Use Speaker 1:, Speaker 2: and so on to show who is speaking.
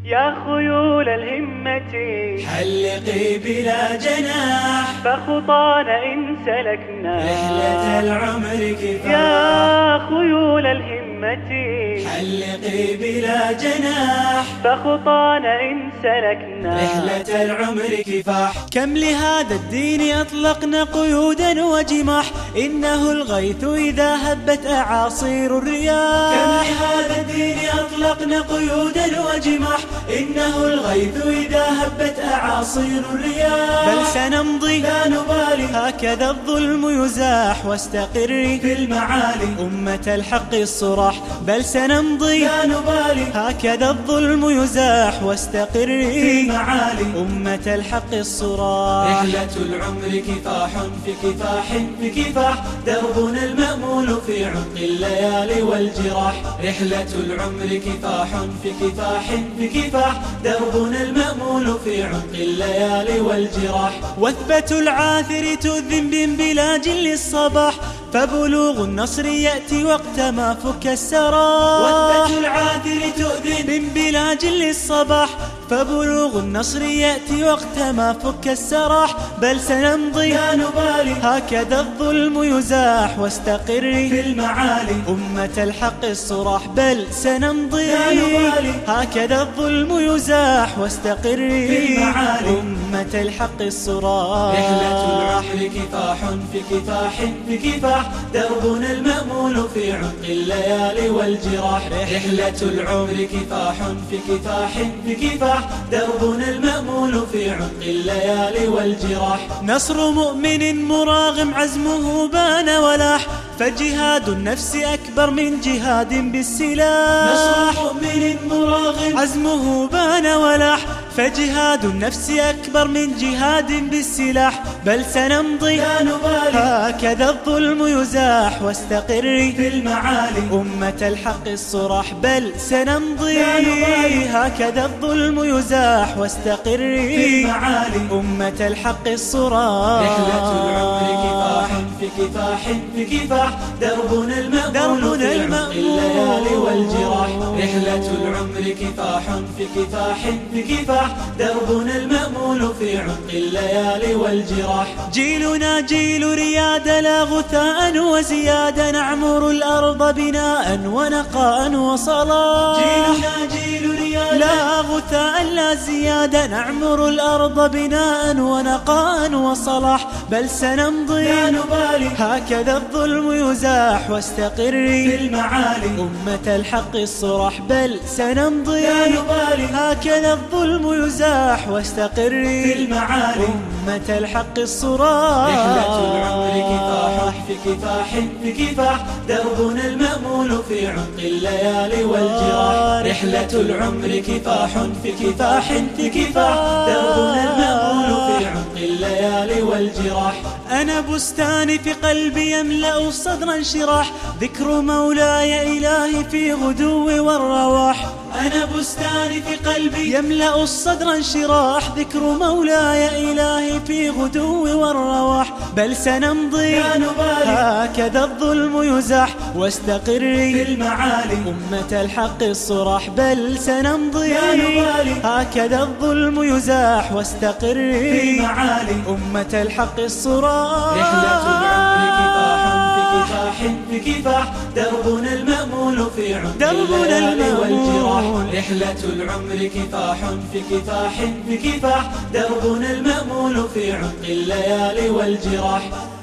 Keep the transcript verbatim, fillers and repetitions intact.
Speaker 1: يا خيول الهمة
Speaker 2: حلقي بلا جناح،
Speaker 1: فخطانا إن سلكنا
Speaker 2: رحلة العمر كفاح.
Speaker 1: يا خيول الهمة
Speaker 2: حلقي بلا جناح،
Speaker 1: فخطانا إن سلكنا
Speaker 2: رحلة العمر كفاح. كم لهذا الدين أطلقنا قيودا وجماح، إنه الغيث إذا هبت أعاصير الرياح. كم لهذا الدين أطلقنا قيودا وجماح، إنه الغيث إذا هبت أعاصير الرياح. بل سنمضي لا نبالي، هكذا الظلم يزاح، واستقري في المعالي أمة الحق الصراح. بل سنمضي لا نبالي، هكذا الظلم يزاح، واستقري في المعالي أمة الحق الصراح. رحلة العمر كفاح في كفاح في كفاح، دربنا المأمول في عمق الليالي والجراح. رحلة العمر كفاح في كفاح في كفاح، دربنا المأمول في عمق الليالي والجراح. وثبة العاثر تؤذن بانبلاج للصباح، فبلوغ النصر يأتي وقت ما فك السراح. وثبة العاثر تؤذن بانبلاج للصباح، فبلوغ النصر يأتي وقت ما فك السراح. بل سنمضي لا نبالي، هكذا الظلم يزاح، واستقري في المعالي أمة الحق الصراح. بل سنمضي لا نبالي، هكذا الظلم يزاح، واستقري في المعالي أمة الحق الصراح. رحلة العمر كفاح في كفاح في كفاح، دربنا المأمول في عمق الليالي والجراح. رحلة العمر كفاح في كفاح في كفاح، دربنا المأمول في عمق الليالي والجراح. نصر مؤمن مراغم عزمه بان ولاح، فجهاد النفس أكبر من جهاد بالسلاح. نصر مؤمن مراغم عزمه بان ولاح، فجهاد النفس أكبر من جهاد بالسلاح. بل سنمضي لا نبالي، هكذا الظلم يزاح، واستقري في المعالي أمة الحق الصراح. بل سنمضي لا نبالي، هكذا الظلم يزاح، واستقري في المعالي أمة الحق الصراح. رحلة العمر كفاح في كفاح في كفاح، دربنا المأمول في عمق الليالي والجراح. رحلة العمر كفاح في كفاح في كفاح، دربنا المأمول في عمق الليالي والجراح. جيلنا جيل رياد لا غثاء وزيادة، نعمر الأرض بناء ونقاء وصلاح. جيلنا جيل رياد لا غثاء لا زيادة، نعمر الأرض بناء ونقاء وصلاح. بل سنمضي لا نبالي، هكذا الظلم يزاح، واستقري في المعالي أمة الحق الصراح. بل سنمضي لا نبالي، هكذا الظلم يزاح، واستقري في المعالي أمة الحق الصراح. رحلة العمر كفاح في كفاح في كفاح، دربنا المأمول في عمق الليالي والجراح. رحلة العمر كفاح في كفاح في كفاح، دربنا المأمول في عمق الليالي والجراح. أنا بستاني في قلبي يملأ الصدر انشراح، ذكر مولاي إلهي في غدو والرواح. أنا بستاني في قلبي يملأ الصدر انشراح، ذكر مولاي إلهي في غدو والرواح. بل سنمضي لا نبالي، هكذا الظلم يزاح، واستقري في المعالي أمة الحق الصراح. بل سنمضي لا نبالي، هكذا الظلم يزاح، واستقري في المعالي أمة الحق الصراح. رحلة العمر كفاح في كفاح في كفاح، دربنا المأمول في عمق الليالي والجراح. رحلة العمر كفاح في كفاح في كفاح، دربنا المأمول في عمق الليالي والجراح.